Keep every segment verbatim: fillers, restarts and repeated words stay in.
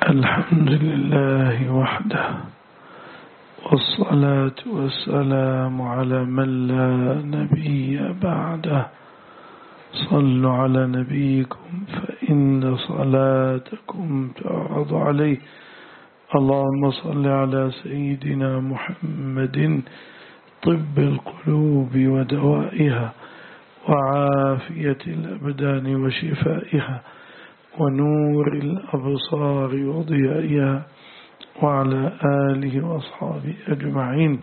الحمد لله وحده، والصلاة والسلام على من لا نبي بعده. صلوا على نبيكم فإن صلاتكم تعرض عليه. اللهم صل على سيدنا محمد طب القلوب ودوائها، وعافية الأبدان وشفائها، ونور الأبصار وضيائها، وعلى آله وأصحابه أجمعين.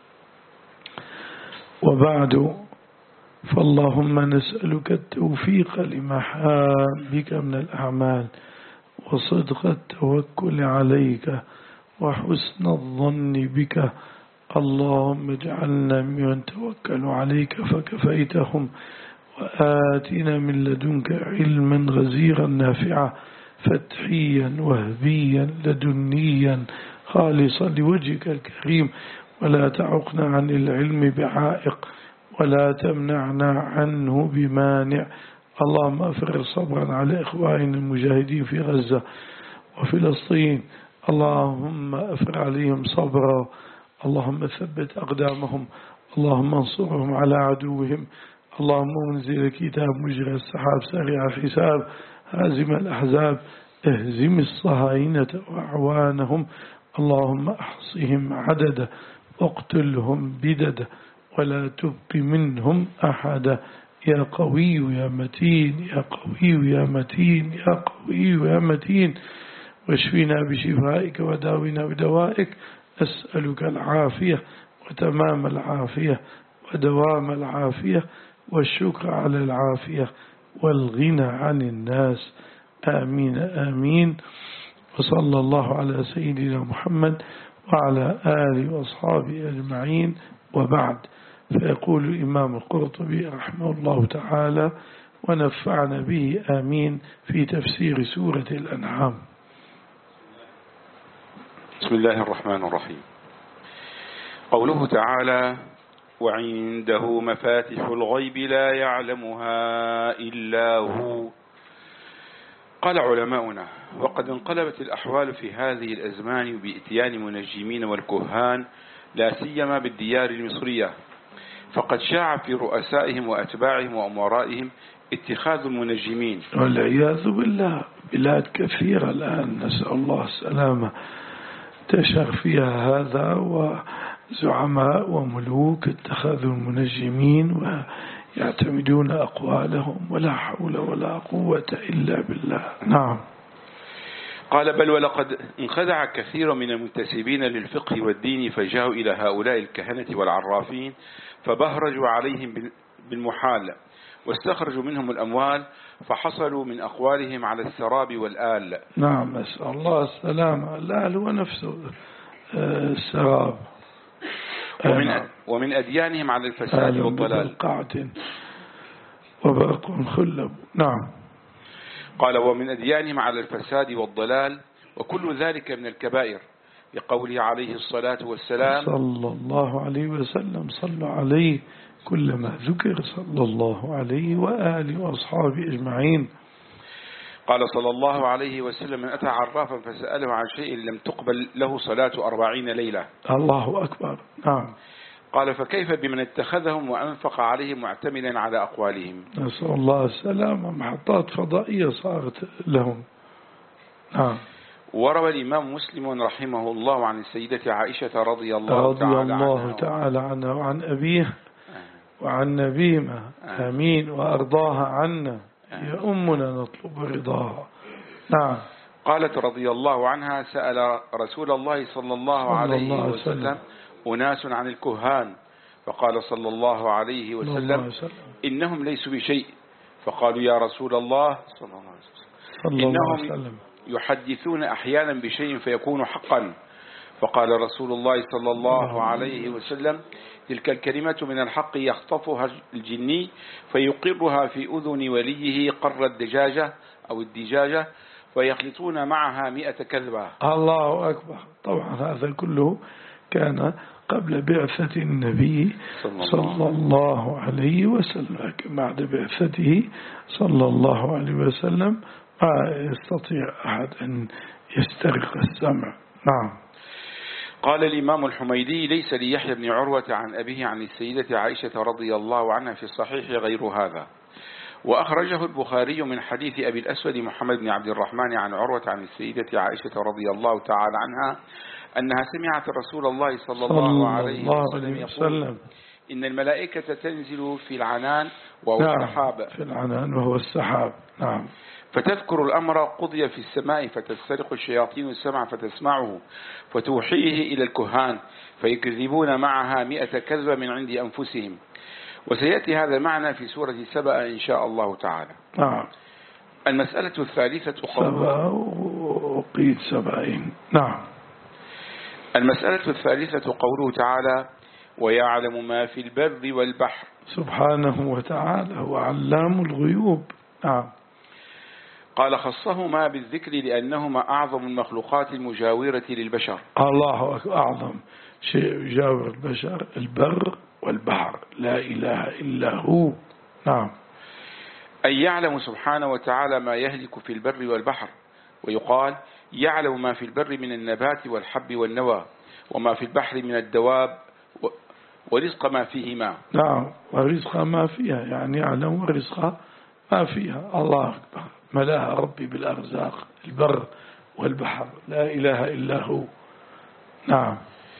وبعد، فاللهم نسألك التوفيق لمحابك من الأعمال، وصدق التوكل عليك، وحسن الظن بك. اللهم اجعلنا ممن توكل عليك فكفيتهم، وآتنا من لدنك علما غزيرا نافعا، فتحيا وهبيا لدنيا خالصا لوجهك الكريم، ولا تعقنا عن العلم بعائق، ولا تمنعنا عنه بمانع. اللهم أفرغ صبرا على إخواننا المجاهدين في غزة وفلسطين. اللهم أفرغ عليهم صبرا، اللهم ثبت أقدامهم، اللهم انصرهم على عدوهم. اللهم منزل الكتاب مجرى السحاب سريع الحساب هازم الأحزاب، اهزم الصهاينة وأعوانهم. اللهم أحصهم عددا، اقتلهم بددا، ولا تبق منهم أحدا. يا قوي يا متين، يا قوي يا متين، يا قوي يا متين. واشفنا بشفائك وداونا بدوائك. أسألك العافية وتمام العافية ودوام العافية، والشكر على العافية، والغنى عن الناس. آمين آمين. وصلى الله على سيدنا محمد وعلى آله وأصحابه أجمعين. وبعد، فيقول الإمام القرطبي رحمه الله تعالى، ونفعنا به آمين، في تفسير سورة الأنعام. بسم الله الرحمن الرحيم. قوله تعالى: وعنده مفاتح الغيب لا يعلمها إلا هو. قال علماؤنا: وقد انقلبت الأحوال في هذه الأزمان بإتيان منجمين والكهان، لا سيما بالديار المصرية، فقد شاع في رؤسائهم وأتباعهم وأمرائهم اتخاذ المنجمين، والعياذ بالله. بلاد كثيرة الآن نسأل الله السلامة انتشر فيها هذا، وزعماء وملوك اتخذوا المنجمين ويعتمدون أقوالهم، ولا حول ولا قوة إلا بالله. نعم. قال: بل ولقد انخدع كثير من المنتسبين للفقه والدين، فجاءوا إلى هؤلاء الكهنة والعرافين فبهرجوا عليهم بالمحال، واستخرجوا منهم الأموال، فحصلوا من أقوالهم على السراب والآل. نعم، نسأل الله السلامة. الآل هو نفسه السراب. ومن, ومن أديانهم على الفساد والضلال. قعة وبرق خلب. نعم. قال: ومن أديانهم على الفساد والضلال، وكل ذلك من الكبائر، لقوله عليه الصلاة والسلام: صلى الله عليه وسلم. صلوا عليه كلما ذكر صلى الله عليه وآله وأصحابه أجمعين. قال صلى الله عليه وسلم: من أتى عرافا فسأله عن شيء لم تقبل له صلاة أربعين ليلة. الله أكبر. نعم. قال: فكيف بمن اتخذهم وأنفق عليهم معتمدا على أقوالهم؟ نسأل الله السلامة. محطات فضائية صارت لهم. نعم. وروى الإمام مسلم رحمه الله عن السيدة عائشة رضي الله, رضي تعالى, الله عنها تعالى عنها وعن أبيه وعن نبينا. آمين. وأرضاها عنا. يا أمنا نطلب رضاها. نعم. قالت رضي الله عنها: سأل رسول الله صلى الله عليه الله وسلم, وسلم أناس عن الكهان، فقال صلى الله عليه وسلم: الله وسلم إنهم ليسوا بشيء. فقالوا: يا رسول الله صلى الله عليه وسلم إنهم يحدثون أحيانا بشيء فيكون حقا. فقال رسول الله صلى الله عليه وسلم: تلك الكلمة من الحق يخطفها الجني فيقرها في أذن وليه قر الدجاجة أو الدجاجة، فيخلطون معها مئة كذبة. الله أكبر. طبعا هذا كله كان قبل بعثة النبي صلى الله عليه وسلم. بعد بعثته صلى الله عليه وسلم ما يستطيع أحد أن يسترق السمع. نعم. قال الإمام الحميدي: ليس ليحيى بن عروة عن أبيه عن السيدة عائشة رضي الله عنها في الصحيح غير هذا، وأخرجه البخاري من حديث أبي الأسود محمد بن عبد الرحمن عن عروة عن السيدة عائشة رضي الله تعالى عنها أنها سمعت رسول الله صلى الله عليه وسلم يقول: إن الملائكة تنزل في العنان وهو نعم السحاب. في العنان وهو السحاب. نعم. فتذكر الأمر قضي في السماء، فتسترق الشياطين السمع فتسمعه، فتوحيه إلى الكهان فيكذبون معها مئة كذبة من عند أنفسهم. وسيأتي هذا المعنى في سورة سبأ إن شاء الله تعالى. نعم. المسألة الثالثة سبأ وقيد سبعين. نعم. المسألة الثالثة قوله تعالى: ويعلم ما في البر والبحر. سبحانه وتعالى هو علام الغيوب. نعم. قال: خصهما بالذكر لأنهما أعظم المخلوقات المجاورة للبشر. الله أعظم شيء يجاور البشر البر والبحر، لا إله إلا هو. نعم. أي يعلم سبحانه وتعالى ما يهلك في البر والبحر. ويقال: يعلم ما في البر من النبات والحب والنوى، وما في البحر من الدواب، ورزق ما فيهما. نعم. ورزق ما فيها، يعني يعلم رزق ما فيها. الله أكبر. ملاها ربي بالأرزاق البر والبحر، لا إله إلا هو. نعم.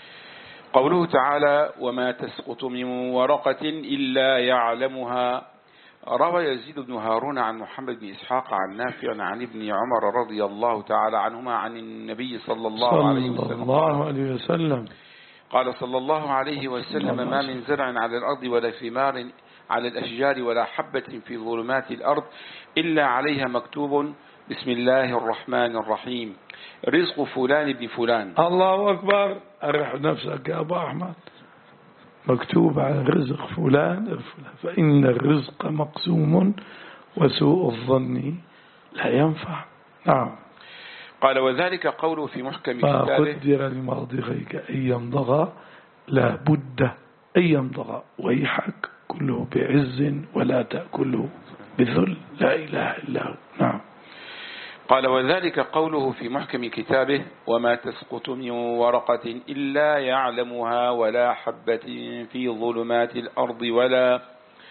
قوله تعالى: وما تسقط من ورقة إلا يعلمها. روى يزيد بن هارون عن محمد بن إسحاق عن نافع عن ابن عمر رضي الله تعالى عنهما عن النبي صلى الله عليه وسلم, صلى الله عليه وسلم قال صلى الله عليه وسلم: ما من زرع على الأرض ولا ثمار على الأشجار ولا حبة في ظلمات الأرض إلا عليها مكتوب بسم الله الرحمن الرحيم رزق فلان ابن فلان. الله أكبر. أرح نفسك يا أبو أحمد. مكتوب على رزق فلان فلان، فإن الرزق مقسوم وسوء الظن لا ينفع. نعم. قال: وذلك قوله في محكم كتابه: ما قدر لماضيك أن يمضغى لا بد أن يمضغى، ويحك كله بعز ولا تأكله بذل، لا إله إلا هو. نعم. قال: وذلك قوله في محكم كتابه: وما تسقط من ورقة إلا يعلمها ولا حبة في ظلمات الأرض ولا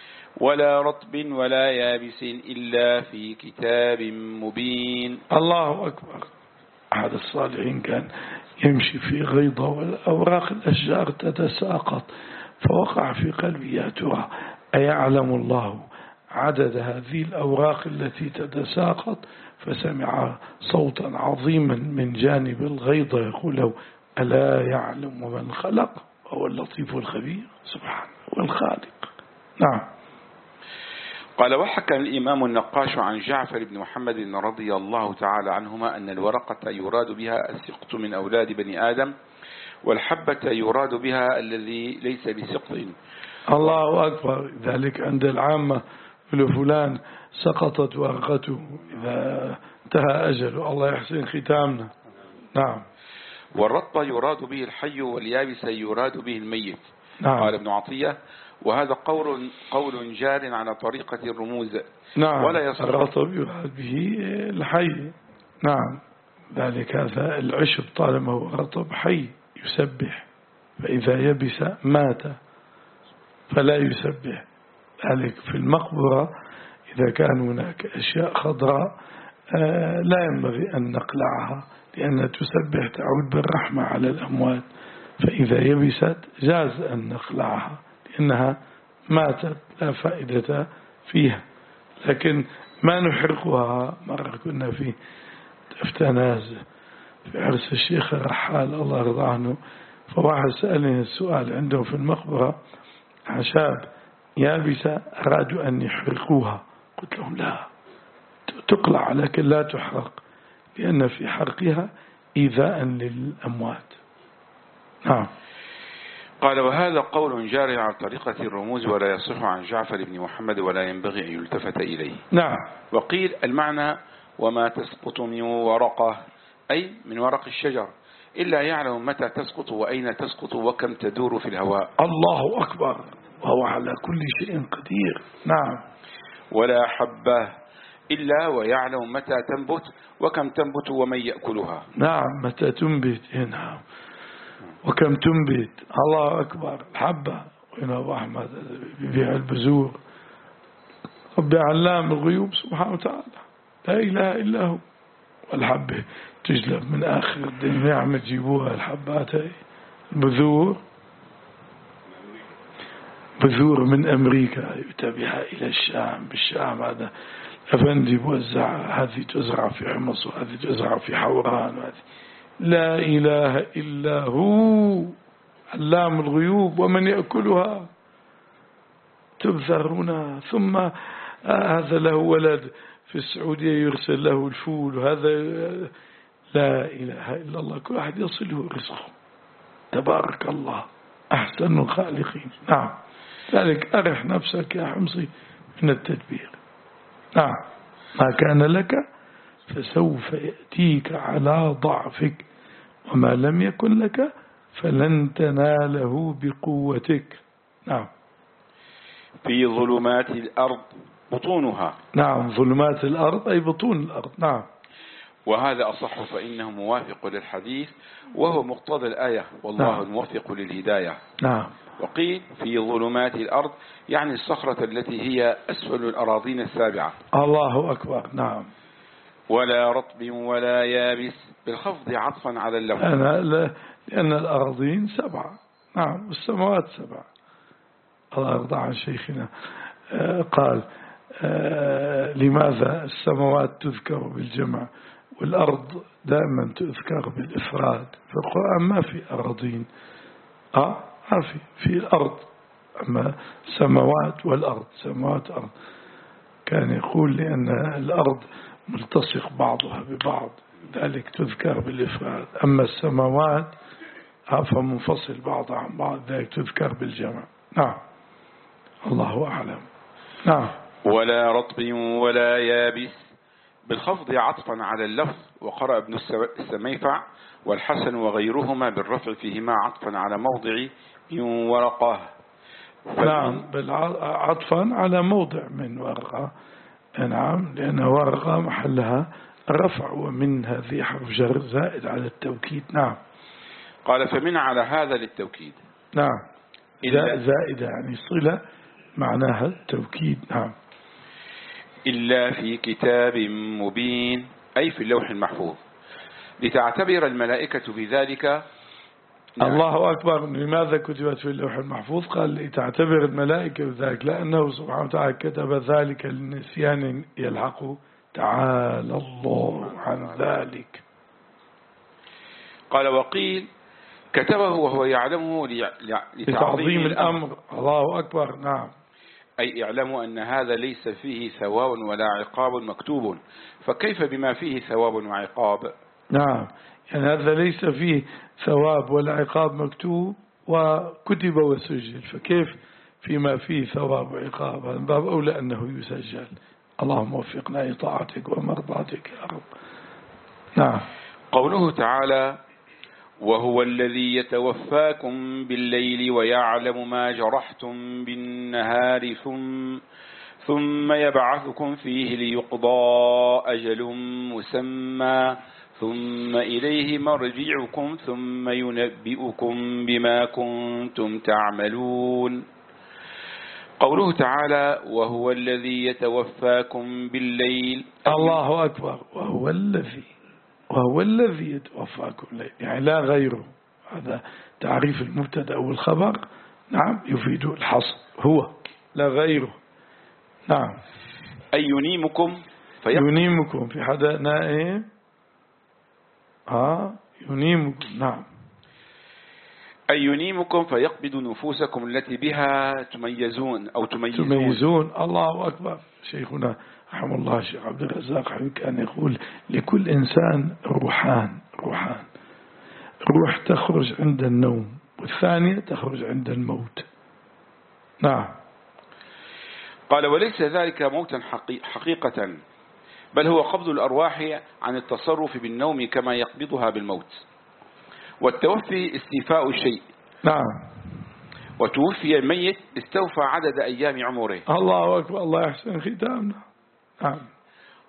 ولا رطب ولا يابس إلا في كتاب مبين. الله أكبر. أحد الصالحين كان يمشي في غيضة والأوراق الأشجار تتساقط، فوقع في قلبي: يا ترى أيعلم الله عدد هذه الأوراق التي تتساقط؟ فسمع صوتا عظيما من جانب الغيضة يقول له: ألا يعلم من خلق وهو اللطيف الخبير؟ سبحانه والخالق. نعم. قال: وحكى الإمام النقاش عن جعفر بن محمد رضي الله تعالى عنهما أن الورقة يراد بها السقط من أولاد بني آدم، والحبة يراد بها الذي ليس بسقط. الله أكبر. ذلك عند العامة فلان سقطت ورقته إذا انتهى أجله، الله يحسن ختامنا. نعم. والرطب يراد به الحي، واليابس يراد به الميت. نعم. قال ابن عطية: وهذا قول قول جار على طريقة الرموز. نعم. ولا يصح. الرطب يراد به الحي. نعم. ذلك هذا العشب طالما هو رطب حي يسبح، فإذا يبس مات فلا يسبح. ذلك في المقبرة إذا كان هناك أشياء خضراء لا ينبغي أن نقلعها، لأنها تسبح تعود بالرحمة على الأموات، فإذا يبست جاز أن نقلعها لأنها ماتت لا فائدة فيها. لكن ما نحرقها. مرة كنا في تفتناز في عرس الشيخ الرحال الله يرضى عنه، فواحد سألني السؤال عندهم في المقبرة عن شاب يابسة أرادوا أن يحرقوها، قلت لهم: لا، تقلع لكن لا تحرق، لأن في حرقها إيذاء للأموات. نعم. قال: وهذا قول جاري على طريقة الرموز، ولا يصح عن جعفر بن محمد، ولا ينبغي أن يلتفت إليه. نعم. وقيل المعنى: وما تسقط من ورقة، أي من ورق الشجر، إلا يعلم متى تسقط وأين تسقط وكم تدور في الهواء. الله أكبر. وهو على كل شيء قدير. نعم. ولا حبة، إلا ويعلم متى تنبت وكم تنبت ومن يأكلها. نعم متى تنبت. نعم وكم تنبت. الله أكبر. الحبة وهنا أبو أحمد بيبيع البذور. رب علام الغيوب سبحانه وتعالى لا إله إلا هو. والحبة تجلب من آخر الدنيا نعم تجيبوها الحبات هاي البذور بذور من أمريكا يتبعها إلى الشام. بالشام هذا أفندي بوزع هذه تزرع في حمص وهذه تزرع في حوران وهذه. لا إله إلا هو علام الغيوب ومن يأكلها تبذرون. ثم هذا له ولد في السعودية يرسل له الفول وهذا. لا إله إلا الله. كل واحد يصله رزقه. تبارك الله أحسن الخالقين. نعم ذلك أرح نفسك يا حمصي من التدبير. نعم ما كان لك فسوف يأتيك على ضعفك وما لم يكن لك فلن تناله بقوتك. نعم في ظلمات الأرض بطونها. نعم ظلمات الأرض أي بطون الأرض. نعم وهذا أصح فإنه موافق للحديث وهو مقتضى الآية والله نعم. الموفق للهداية. نعم وقيل في ظلمات الأرض يعني الصخرة التي هي أسفل الأراضين السابعة. الله أكبر. نعم ولا رطب ولا يابس بالخفض عطفا على اللون. لأن الأراضين سبعة. نعم والسماوات سبعة. الله يرضى عن شيخنا قال لماذا السماوات تذكر بالجمع والأرض دائما تذكر بالإفراد؟ في القرآن ما في أراضين. آه ما في في الأرض. أما سماوات والأرض سماوات أرض. كان يقول لأن الأرض ملتصق بعضها ببعض ذلك تذكر بالإفراد. أما السماوات فمنفصل بعضها عن بعض ذلك تذكر بالجمع. نعم الله أعلم. نعم ولا رطب ولا يابس بالخفض عطفا على اللفظ. وقرأ ابن السميفع والحسن وغيرهما بالرفع فيهما عطفا على موضع من ورقة. نعم عطفا على موضع من ورقة. نعم لأن ورقة محلها رفع ومن هذه حرف جر زائد على التوكيد. نعم قال فمن على هذا للتوكيد. نعم زائدة يعني صلة معناها التوكيد. نعم إلا في كتاب مبين أي في اللوح المحفوظ لتعتبر الملائكة بذلك. نعم. الله أكبر. لماذا كتبت في اللوح المحفوظ؟ قال لتعتبر الملائكة بذلك لأنه سبحانه وتعالى كتب ذلك للنسيان يلحقه. تعالى الله عن ذلك. قال وقيل كتبه وهو يعلمه لتعظيم الأمر. الله أكبر. نعم أي اعلموا أن هذا ليس فيه ثواب ولا عقاب مكتوب فكيف بما فيه ثواب وعقاب. نعم يعني هذا ليس فيه ثواب ولا عقاب مكتوب وكتب وسجل فكيف فيما فيه ثواب وعقاب. هذا باب أولى أنه يسجل. اللهم وفقنا لطاعتك ومرضاتك يا رب. نعم قوله تعالى وهو الذي يتوفاكم بالليل ويعلم ما جرحتم بالنهار ثم, ثم يبعثكم فيه ليقضى أجل مسمى ثم إليه مرجعكم ثم ينبئكم بما كنتم تعملون. قوله تعالى وهو الذي يتوفاكم بالليل. الله أكبر. وهو الذي وهو الذي يتوفاكم الليل يعني لا غيره. هذا تعريف المبتدا والخبر. نعم يفيد الحصر. هو لا غيره. نعم أي ينيمكم ينيمكم في حدا نائم. آه ينيمكم. نعم أي ينيمكم فيقبض نفوسكم التي بها تميزون أو تميزون. تميزون. الله أكبر. شيخنا رحمه الله الشيخ عبد الرزاق كان يقول لكل إنسان روحان روحان روح تخرج عند النوم والثانية تخرج عند الموت. نعم قال وليس ذلك موتا حقيقة بل هو قبض الأرواح عن التصرف بالنوم كما يقبضها بالموت. والتوفي استيفاء الشيء. نعم وتوفي الميت استوفى عدد أيام عمره. الله أكبر. الله يحسن ختامنا. نعم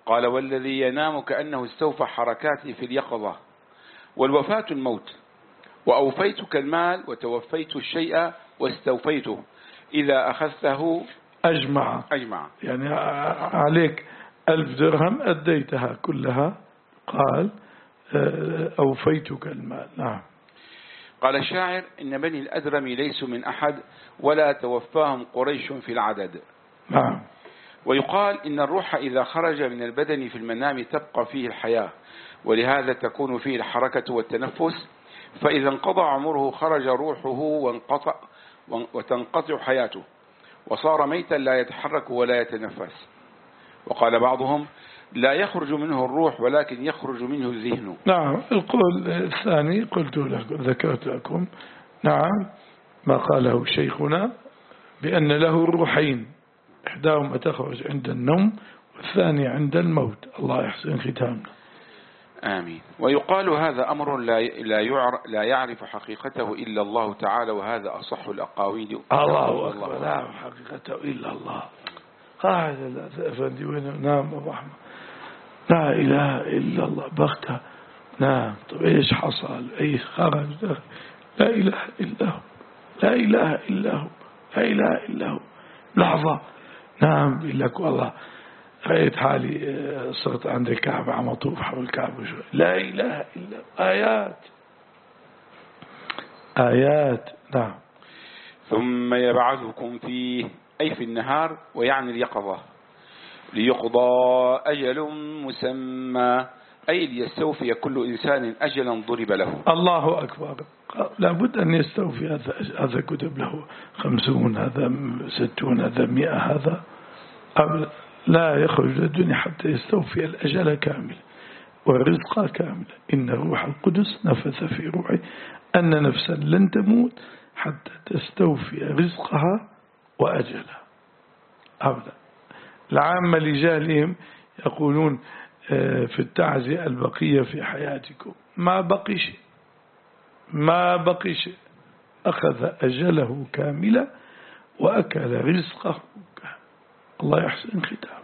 قال والذي ينام كأنه استوفى حركاته في اليقظة، والوفاة الموت، وأوفيتك المال وتوفيت الشيء واستوفيته إذا أخذته أجمع أجمع يعني عليك ألف درهم أديتها كلها، قال أوفيتك المال. نعم. قال الشاعر إن بني الأدرم ليسوا من أحد ولا توفاهم قريش في العدد. نعم. ويقال إن الروح إذا خرج من البدن في المنام تبقى فيه الحياة، ولهذا تكون فيه الحركة والتنفس، فإذا انقضى عمره خرج روحه وانقطع وتنقطع حياته، وصار ميتا لا يتحرك ولا يتنفس. وقال بعضهم لا يخرج منه الروح ولكن يخرج منه الذهن. نعم. القول الثاني قلت لكم ذكرت لكم، نعم، ما قاله شيخنا بأن له روحين، إحداهما تخرج عند النوم والثاني عند الموت. الله يحسن ختامنا. آمين. ويقال هذا أمر لا لا يعرف حقيقته إلا الله تعالى، وهذا أصح الأقاويل. الله أكبر. لا يعرف حقيقته إلا الله. قاعد أفندي وين نام الرحمة. لا إله إلا الله بغتة. نعم. طب إيش حصل؟ إيش خرج؟ لا إله إلا هو، لا إله إلا هو، لا إله إلا هو. لحظة. نعم. بيقول لك والله رأيت حالي صرت عند الكعبة عم أطوف حول الكعبة شوي. لا إله إلا هو. آيات آيات. نعم. ثم يبعثكم فيه أي في النهار، ويعني اليقظة، ليقضى أجل مسمى أي ليستوفي كل إنسان أجلا ضرب له. الله أكبر. لابد أن يستوفي. هذا هذا كتب له خمسون، هذا ستون، هذا مئة، هذا لا يخرج الدنيا حتى يستوفي الأجل كامل والرزق كامل. إن روح القدس نفث في روحي أن نفسا لن تموت حتى تستوفي رزقها وأجلها أبدا. العامة لجهلهم يقولون في التعزية البقية في حياتكم. ما بقي شيء، ما بقي شيء. أخذ أجله كاملا وأكل رزقه كاملا. الله يحسن ختام.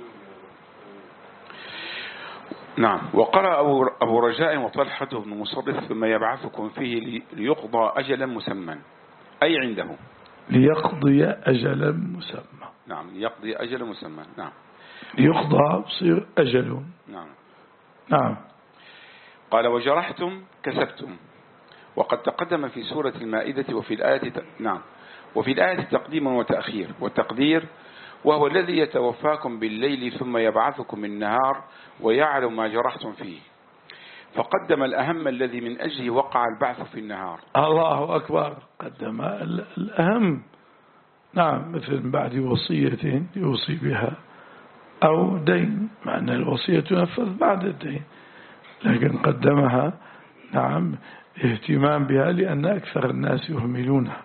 نعم. وقرأ أبو رجاء وطلحة بن مصرف ثم يبعثكم فيه ليقضى أجلا مسمى أي عنده. ليقضي أجلا مسمى. نعم. ليقضي أجلا مسمى. نعم. ليقضى بصير أجل. نعم. نعم. قال وجرحتم كسبتم، وقد تقدم في سورة المائدة وفي الآية ت... نعم وفي الآية تقديم وتأخير. والتقدير وهو الذي يتوفاكم بالليل ثم يبعثكم النهار ويعلم ما جرحتم فيه، فقدم الأهم الذي من أجله وقع البعث في النهار. الله أكبر. قدم الأهم. نعم. مثل بعد وصية يوصي بها أو دين، مع أن الوصية تنفذ بعد الدين، لكن قدمها نعم اهتمام بها لأن أكثر الناس يهملونها.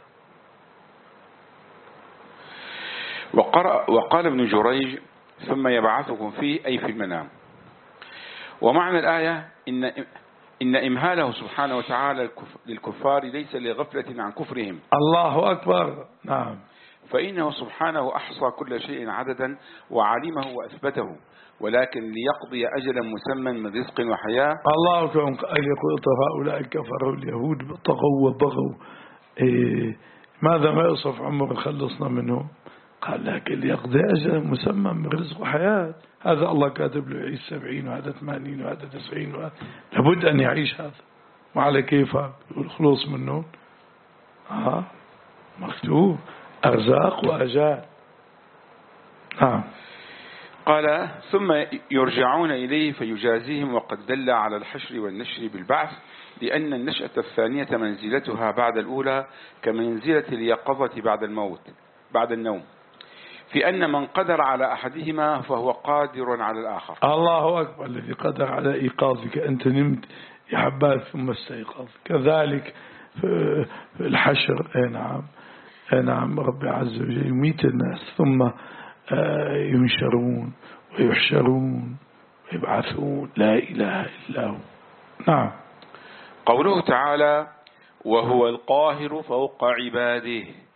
وقرأ وقال ابن جريج ثم يبعثكم فيه أي في المنام. ومعنى الآية إن إن إمهاله سبحانه وتعالى للكفار ليس لغفلة عن كفرهم. الله أكبر. نعم. فإنه سبحانه أحصى كل شيء عددا وعلمه وأثبته، ولكن ليقضي أجلا مسمى من رزق وحياة. الله أكبر. قال يقول هؤلاء كفروا اليهود طغوا وبغوا. إيه ماذا ما يصف عمر خلصنا منهم؟ قال لكن ليقضي أجلا مسمى من رزق وحياة. هذا الله كاتب له يعيش سبعين وهذا ثمانين وهذا تسعين وهذا لابد أن يعيش هذا. وعلى كيف الخلوص منه؟ ها مكتوب أرزاق وأجال. نعم. قال ثم يرجعون إليه فيجازيهم، وقد دل على الحشر والنشر بالبعث، لأن النشأة الثانية منزلتها بعد الأولى كمنزلة اليقظة بعد الموت بعد النوم، في أن من قدر على أحدهما فهو قادر على الآخر. الله أكبر. الذي قدر على إيقاظك أنت نمت يا حبات ثم استيقظ، كذلك في الحشر. أي نعم. أي نعم. رب عز وجل يميت الناس ثم ينشرون ويحشرون ويبعثون. لا إله إلا هو. نعم. قوله تعالى وهو القاهر فوق عباده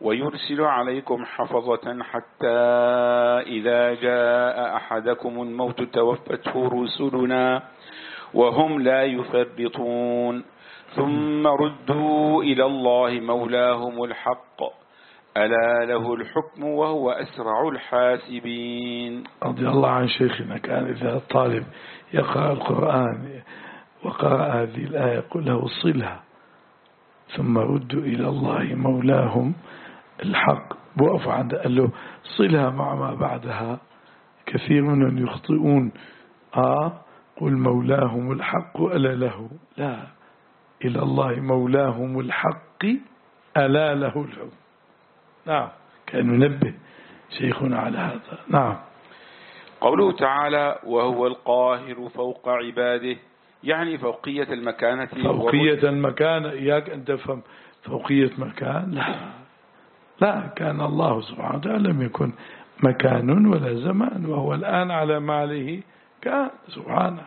ويرسل عليكم حفظة حتى إذا جاء أحدكم الموت توفته رسلنا وهم لا يفرطون ثم ردوا إلى الله مولاهم الحق ألا له الحكم وهو أسرع الحاسبين. رضي الله عن شيخنا كان إذا الطالب يقرأ القرآن وقرأ هذه الآية يقول له صلها ثم ردوا إلى الله مولاهم الحق بوقف عند قال له صلها مع ما بعدها كثير منهم يخطئون آه قل مولاهم الحق ألا له لا إلى الله مولاهم الحق ألا له الحكم. نعم كان ينبه شيخنا على هذا. نعم. قوله تعالى وهو القاهر فوق عباده يعني فوقية المكانة. فوقية المكانة إياك أن تفهم فوقية مكان لا لا كان الله سبحانه وتعالى لم يكن مكان ولا زمان وهو الآن على ما عليه كان سبحانه.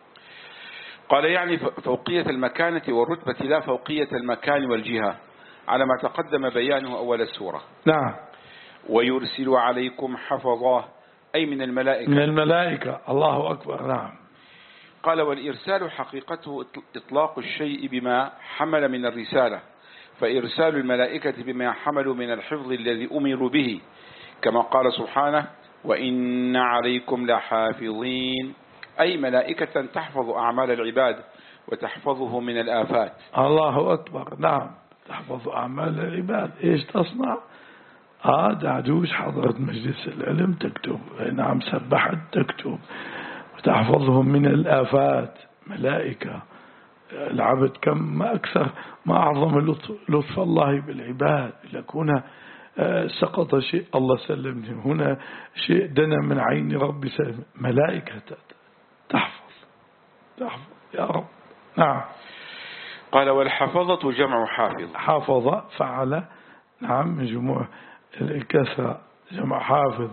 قال يعني فوقية المكانة والرتبة لا فوقية المكان والجهة على ما تقدم بيانه أول السورة. نعم. ويرسل عليكم حفظاه أي من الملائكة. من الملائكة الله أكبر. نعم. قال والإرسال حقيقته إطلاق الشيء بما حمل من الرسالة فإرسال الملائكة بما حملوا من الحفظ الذي أمروا به كما قال سبحانه وإن عليكم لحافظين أي ملائكة تحفظ أعمال العباد وتحفظه من الآفات. الله أكبر. نعم تحفظ أعمال العباد. إيش تصنع؟ آه دعدوش حضرت مجلس العلم تكتب نعم سبحت تكتب وتحفظهم من الآفات. ملائكة العبد كم ما أكثر ما أعظم لطف الله بالعباد لكون سقط شيء الله سلمني هنا شيء دنا من عين ربي سلم ملائكة تحفظ تحفظ يا رب. نعم. قال والحفظة جمع حافظ. حافظ فعل نعم من جموع الكسرة جمع حافظ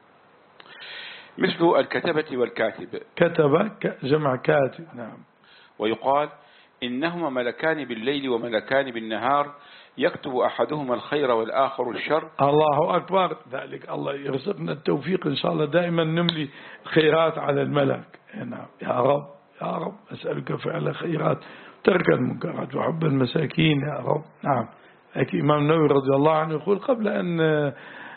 مثل الكتبة والكاتب. كتب جمع كاتب. نعم. ويقال إنهما ملكان بالليل وملكان بالنهار يكتب أحدهما الخير والآخر الشر. الله أكبر. ذلك الله يرزقنا التوفيق إن شاء الله دائما نملي خيرات على الملك. نعم يا رب يا رب أسألك فعل خيرات ترك المنكرات وحب المساكين يا رب. نعم. لكن إمام النووي رضي الله عنه يقول قبل أن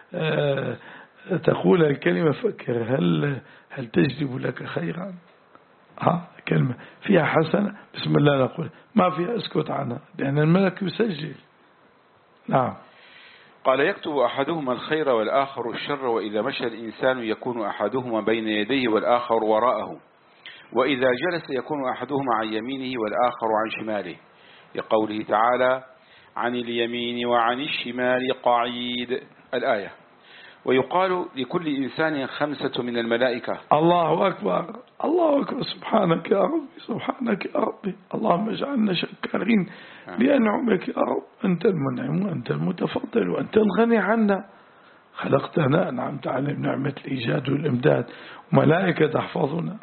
تقول الكلمة فكر هل هل تجلب لك خيرا ها كلمة فيها حسنة بسم الله نقول ما فيها اسكت عنها لأن الملك يسجل. نعم. قال يكتب أحدهما الخير والآخر الشر وإذا مشى الإنسان يكون أحدهما بين يديه والآخر وراءه وإذا جلس يكون أحدهما عن يمينه والآخر عن شماله لقوله تعالى عن اليمين وعن الشمال قعيد الآية. ويقال لكل إنسان خمسة من الملائكة. الله أكبر الله أكبر. سبحانك يا ربي سبحانك يا ربي اللهم اجعلنا شكارين لأنعمك يا رب أنت المنعم وأنت المتفضل وأنت الغني عنا خلقتنا أنعمت علينا بنعمة الإيجاد والإمداد وملائكة تحفظنا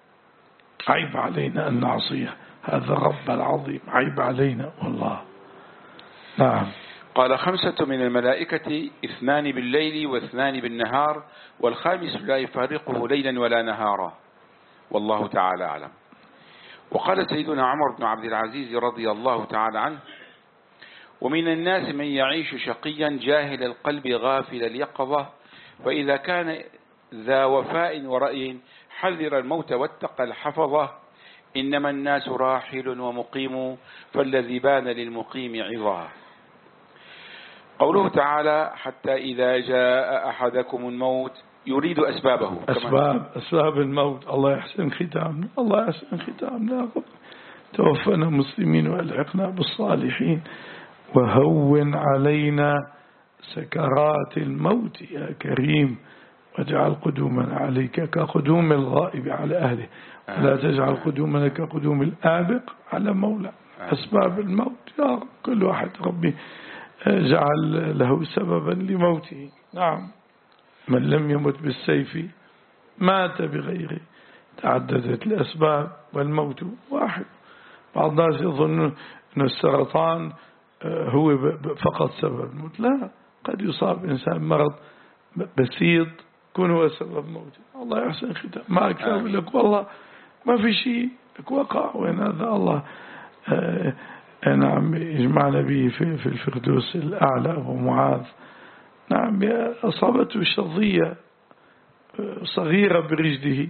عيب علينا أن نعصيه هذا الرب العظيم عيب علينا والله. نعم. قال خمسة من الملائكة اثنان بالليل واثنان بالنهار والخامس لا يفارقه ليلا ولا نهارا والله تعالى أعلم. وقال سيدنا عمر بن عبد العزيز رضي الله تعالى عنه ومن الناس من يعيش شقيا جاهل القلب غافل اليقظة فإذا كان ذا وفاء ورأي حذر الموت واتقى الحفظة إنما الناس راحل ومقيم فالذي بان للمقيم عظاه. قوله تعالى حتى إذا جاء أحدكم الموت يريد أسبابه أسباب أسباب الموت. الله يحسن ختامنا الله يحسن ختامنا يا رب توفنا مسلمين وألحقنا بالصالحين وهون علينا سكرات الموت يا كريم واجعل قدومنا عليك كقدوم الغائب على أهله ولا تجعل قدومنا كقدوم الآبق على مولى. أسباب الموت يا رب كل واحد ربي جعل له سببا لموته. نعم. من لم يمت بالسيف مات بغيره تعددت الأسباب والموت واحد. بعض الناس يظن أن السرطان هو فقط سبب الموت لا قد يصاب إنسان مرض بسيط يكون هو سبب موته. الله يحسن ختام. ما أكثر لك والله ما في شيء لك وقع وين هذا الله آه نعم يجمعنا به في, في الفردوس الأعلى. أبو معاذ نعم أصابته شظية صغيرة برجله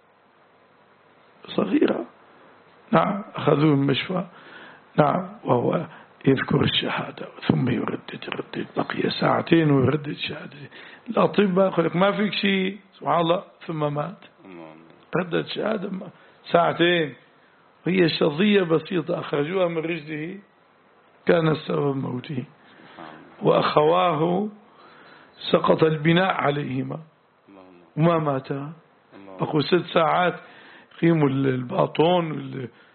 صغيرة نعم أخذوه المشفى نعم وهو يذكر الشهادة ثم يردد يردد بقي ساعتين ويردد الشهادة. الأطباء يقول لك ما فيك شيء سبحان الله ثم مات ردد الشهادة ساعتين وهي شظية بسيطة أخرجوها من رجله كان السبب موته. وأخواه سقط البناء عليهما وما ماتا أقول ست ساعات قيموا الباطون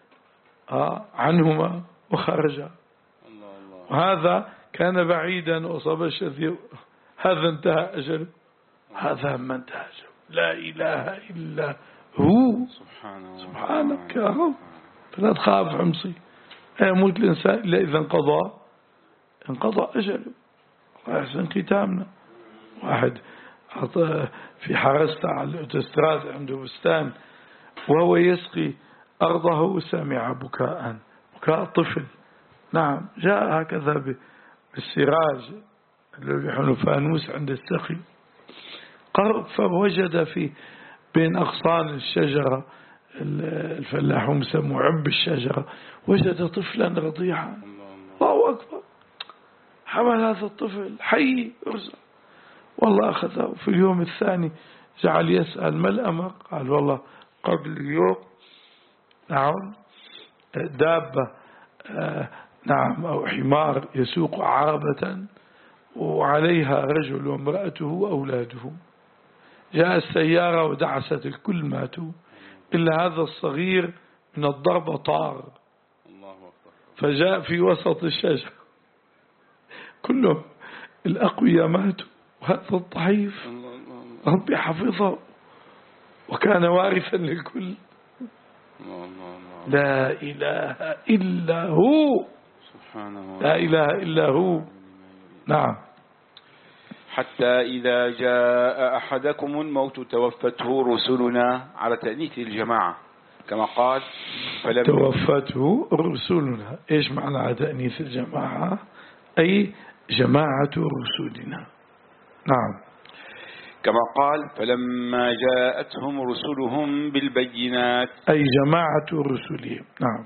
عنهما وخرجا. وهذا كان بعيدا وصاب الشذي هذا انتهى أجل هذا ما انتهى أجل. لا إله إلا هو سبحانك يا رب. فلا تخاف عمصي يموت الإنسان إلا إذا انقضى انقضى أجله. ويحسن ختامنا. واحد في حرسته على الأوتوستراد عنده بستان وهو يسقي أرضه سمع بكاء بكاء طفل نعم جاء هكذا بالسراج الذي يحن فانوس عند السقي قرب فوجد في بين أغصان الشجرة الفلاحون يسموه عب الشجرة وجد طفلا رضيعا. الله أكبر. حمل هذا الطفل حي يرزق والله أخذه. في اليوم الثاني جعل يسأل ما الأمر قال والله قبل اليوم نعم دابة آه نعم أو حمار يسوق عربة وعليها رجل وامرأته وأولاده. جاء السيارة ودعست الكل ماتوا إلا هذا الصغير من الضربة طار فجاء في وسط الشجرة كلهم الأقوياء ماتوا وهذا الضعيف ربي حفظه وكان وارثا للكل. لا إله إلا هو لا إله إلا هو. نعم. حتى إذا جاء أحدكم الموت توفته رسلنا على تأنيث الجماعة كما قال فلم توفته رسلنا. إيش معنى على تأنيث الجماعة؟ أي جماعة رسلنا. نعم. كما قال فلما جاءتهم رسلهم بالبينات أي جماعة رسلهم. نعم.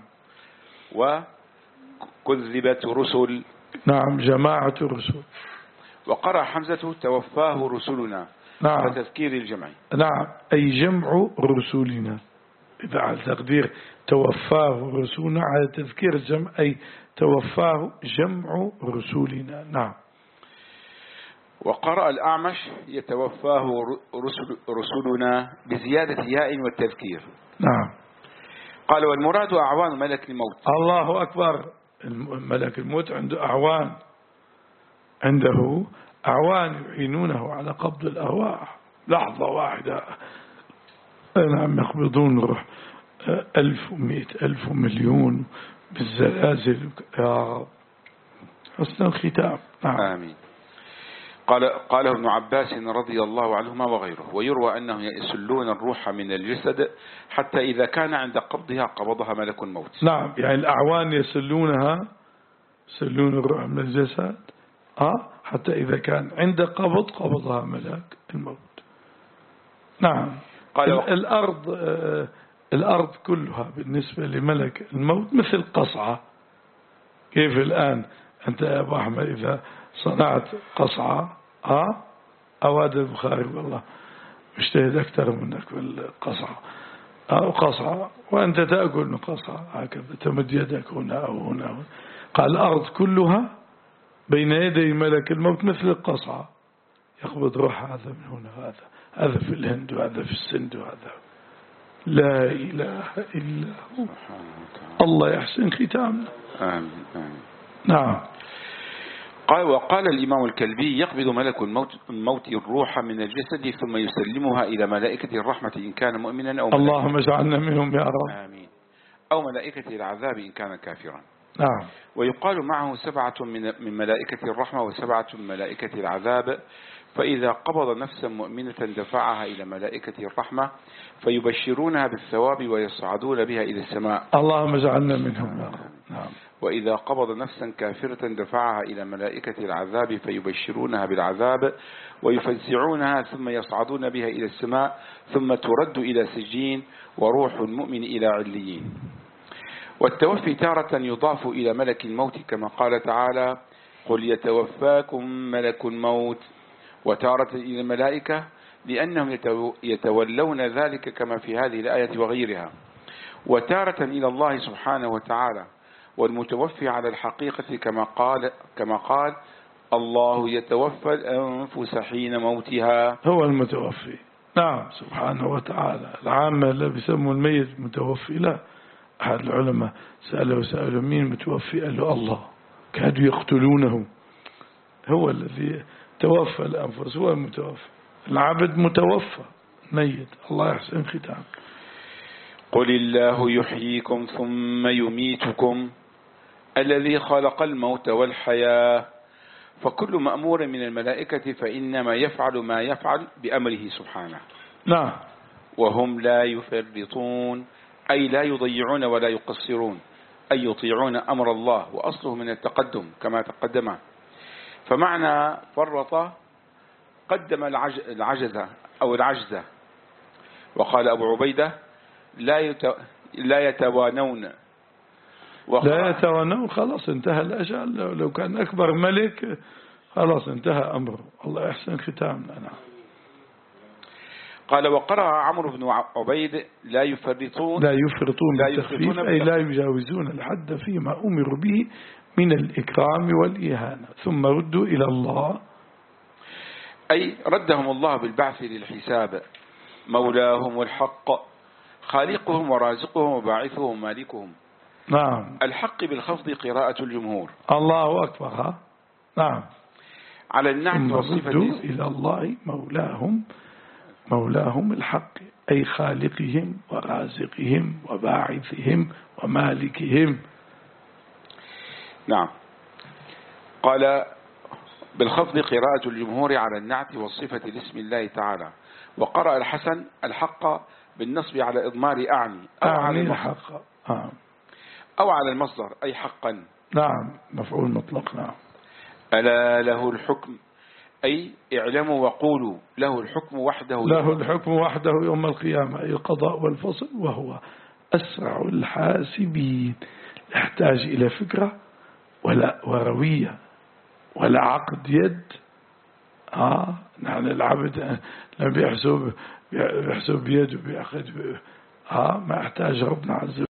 وكذبت رسل. نعم جماعة رسل. وقرأ حمزة توفاه رسلنا. نعم. على تذكير الجمع. نعم أي جمع رسولنا. إذا على تقدير توفاه رسولنا على تذكير الجمع أي توفاه جمع رسولنا. نعم. وقرأ الأعمش يتوفاه رسل رسلنا بزيادة ياء والتذكير. نعم. قال والمراد أعوان ملك الموت. الله أكبر. ملك الموت عنده أعوان عنده أعوان يعينونه على قبض الأرواح. لحظة واحدة نعم يقبضون روح ألف ومئة ألف ومليون بالزلازل يا رب حسن الختام. نعم. آمين. قال قاله ابن عباس رضي الله عنهما وغيره. ويروى أنهم يسلون الروح من الجسد حتى إذا كان عند قبضها قبضها ملك الموت. نعم يعني الأعوان يسلونها يسلون الروح من الجسد آه حتى إذا كان عند قبض قبضها ملك الموت. نعم. قال الأرض آه الأرض كلها بالنسبة لملك الموت مثل قصعة. كيف الآن أنت يا أبو أحمد إذا صنعت قصعة آه أواد البخاري والله مجتهد أكثر منك بالقصعة أو قصعة وأنت تأكل من قصعة هكذا تمد يدك هنا أو هنا. قال الأرض كلها بين يدي ملك الموت مثل القصعة يقبض روح هذا من هنا هذا هذا في الهند وهذا في السند وهذا. لا إله إلا هو. الله يحسن ختامنا. آمين آمين. نعم. قال وقال الإمام الكلبي يقبض ملك الموت, الموت الروح من الجسد ثم يسلمها إلى ملائكة الرحمة إن كان مؤمنا أو اللهم اجعلنا منهم يا رب. آمين. أو ملائكة العذاب إن كان كافرا. نعم. ويقال معه سبعة من ملائكة الرحمة وسبعة من ملائكة العذاب، فإذا قبض نفسا مؤمنة دفعها إلى ملائكة الرحمة فيبشرونها بالثواب ويصعدون بها إلى السماء. اللهم اجعلنا منهم. نعم. وإذا قبض نفسا كافرة دفعها إلى ملائكة العذاب فيبشرونها بالعذاب ويفزعونها ثم يصعدون بها إلى السماء ثم ترد إلى سجين وروح المؤمن إلى عليين. والتوفي تارة يضاف إلى ملك الموت كما قال تعالى قل يتوفاكم ملك الموت، وتارة إلى الملائكة لأنهم يتولون ذلك كما في هذه الآية وغيرها، وتارة إلى الله سبحانه وتعالى والمتوفي على الحقيقة كما قال كما قال الله يتوفى الأنفس حين موتها. هو المتوفي. نعم سبحانه وتعالى. العامة اللي بيسموا الميت متوفي، لا، أحد العلماء سأله سأله مين متوفي؟ قال له الله، كادوا يقتلونه. هو الذي توفى الأنفس، هو المتوفى. العبد متوفى ميت. الله يحسن ختام. قل الله يحييكم ثم يميتكم الذي خلق الموت والحياة. فكل مأمور من الملائكة فإنما يفعل ما يفعل بأمره سبحانه. نعم. وهم لا يفرطون أي لا يضيعون ولا يقصرون، أي يطيعون أمر الله، وأصله من التقدم كما تقدم. فمعنى فرط قدم العجزة أو العجزة. وقال أبو عبيدة لا لا يتوانون. لا يتوانون، خلاص انتهى الأجل. لو كان أكبر ملك خلاص انتهى أمره. الله يحسن ختامنا. نعم. قال وقرأ عمرو بن عبيد لا يفرطون لا يفرطون بالتخفيف أي لا يجاوزون الحد فيما أمروا به من الإكرام والإهانة ثم ردوا إلى الله، أي ردهم الله بالبعث للحساب، مولاهم الحق خالقهم ورازقهم وباعثهم ومالكهم. نعم. الحق بالخفض قراءة الجمهور. الله أكبر. ها؟ نعم. على النعت والصفة إلى الله مولاهم مولاهم الحق أي خالقهم ورازقهم وباعثهم ومالكهم. نعم. قال بالخفض قراءة الجمهور على النعت والصفة لاسم الله تعالى. وقرأ الحسن الحق بالنصب على إضمار أعني أو على الحق آه. أو على المصدر أي حقا. نعم مفعول مطلق. نعم. ألا له الحكم أي اعلموا وقولوا له الحكم وحده له الحكم وحده يوم القيامة أي القضاء والفصل، وهو أسرع الحاسبين. يحتاج إلى فكرة ولا وروية ولا عقد يد. آه نحن العبد لم بيحسب بيحسب بيده بيأخذ. آه ما يحتاج ربنا عز وجل.